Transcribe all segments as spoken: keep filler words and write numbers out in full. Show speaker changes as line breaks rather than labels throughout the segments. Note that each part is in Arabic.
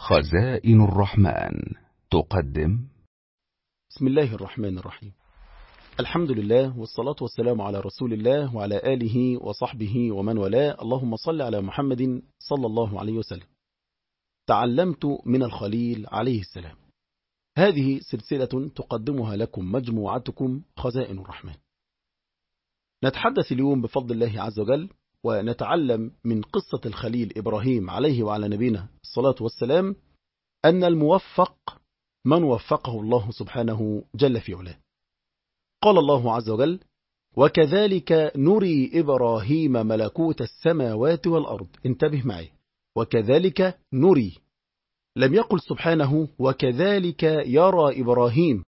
خزائن الرحمن تقدم.
بسم الله الرحمن الرحيم. الحمد لله والصلاة والسلام على رسول الله وعلى آله وصحبه ومن والاه. اللهم صل على محمد صلى الله عليه وسلم. تعلمت من الخليل عليه السلام. هذه سلسلة تقدمها لكم مجموعتكم خزائن الرحمن. نتحدث اليوم بفضل الله عز وجل ونتعلم من قصة الخليل إبراهيم عليه وعلى نبينا الصلاة والسلام أن الموفق من وفقه الله سبحانه جل في علاه. قال الله عز وجل: وكذلك نري إبراهيم ملكوت السماوات والأرض. انتبه معي، وكذلك نري، لم يقل سبحانه وكذلك يرى إبراهيم،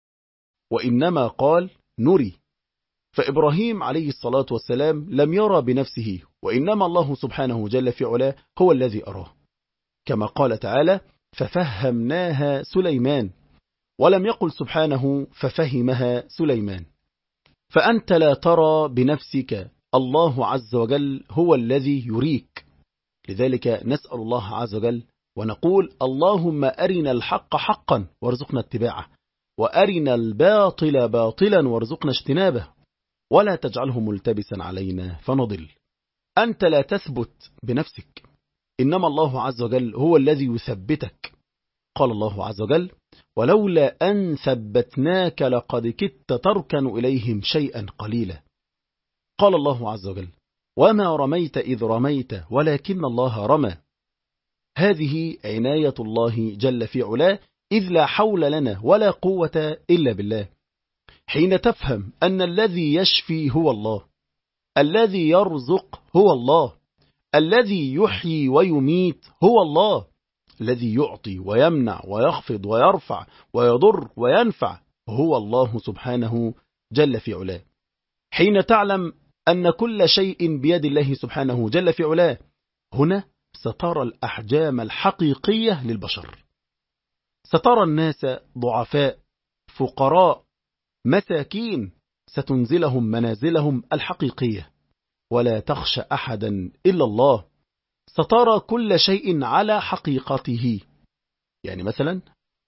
وإنما قال نري. فإبراهيم عليه الصلاة والسلام لم يرى بنفسه، وإنما الله سبحانه جل في علاه هو الذي أراه، كما قال تعالى: ففهمناها سليمان، ولم يقل سبحانه ففهمها سليمان. فأنت لا ترى بنفسك، الله عز وجل هو الذي يريك. لذلك نسأل الله عز وجل ونقول: اللهم أرنا الحق حقا وارزقنا اتباعه، وأرنا الباطل باطلا وارزقنا اجتنابه، ولا تجعله ملتبسا علينا فنضل. أنت لا تثبت بنفسك، إنما الله عز وجل هو الذي يثبتك. قال الله عز وجل: ولولا أن ثبتناك لقد كدت تركن إليهم شيئا قليلا. قال الله عز وجل: وما رميت إذ رميت ولكن الله رمى. هذه عناية الله جل في علاه، إذ لا حول لنا ولا قوة إلا بالله. حين تفهم أن الذي يشفي هو الله، الذي يرزق هو الله، الذي يحيي ويميت هو الله، الذي يعطي ويمنع ويخفض ويرفع ويضر وينفع هو الله سبحانه جل في علاه. حين تعلم أن كل شيء بيد الله سبحانه جل في علاه، هنا سترى الأحجام الحقيقية للبشر. سترى الناس ضعفاء، فقراء، مساكين، ستنزلهم منازلهم الحقيقية، ولا تخشى أحدا إلا الله. سترى كل شيء على حقيقته. يعني مثلا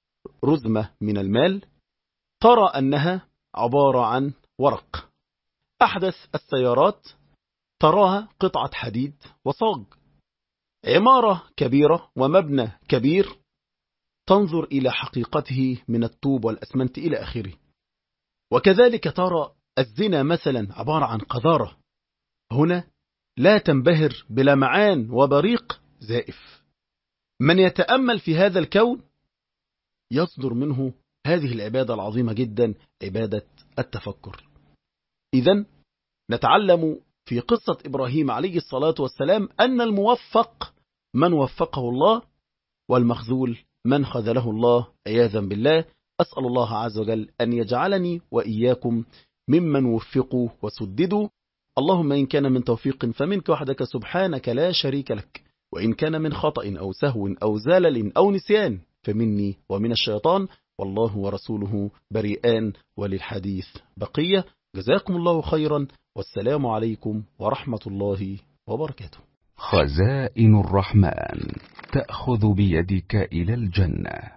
رزمة من المال ترى أنها عبارة عن ورق. أحدث السيارات تراها قطعة حديد وصاج. عمارة كبيرة ومبنى كبير تنظر إلى حقيقته من الطوب والأسمنت إلى آخره. وكذلك ترى الزنا مثلا عبارة عن قذارة. هنا لا تنبهر بلمعان وبريق زائف. من يتأمل في هذا الكون يصدر منه هذه العبادة العظيمة جدا، عبادة التفكر. إذن نتعلم في قصة إبراهيم عليه الصلاة والسلام أن الموفق من وفقه الله، والمخذول من خذله الله عياذا بالله. أسأل الله عز وجل أن يجعلني وإياكم ممن وفقوا وسددوا. اللهم إن كان من توفيق فمنك وحدك سبحانك لا شريك لك، وإن كان من خطأ أو سهو أو زلل أو نسيان فمني ومن الشيطان، والله ورسوله بريئان وللحديث بقية. جزاكم الله خيرا، والسلام عليكم ورحمة الله وبركاته.
خزائن الرحمن تأخذ بيدك إلى الجنة.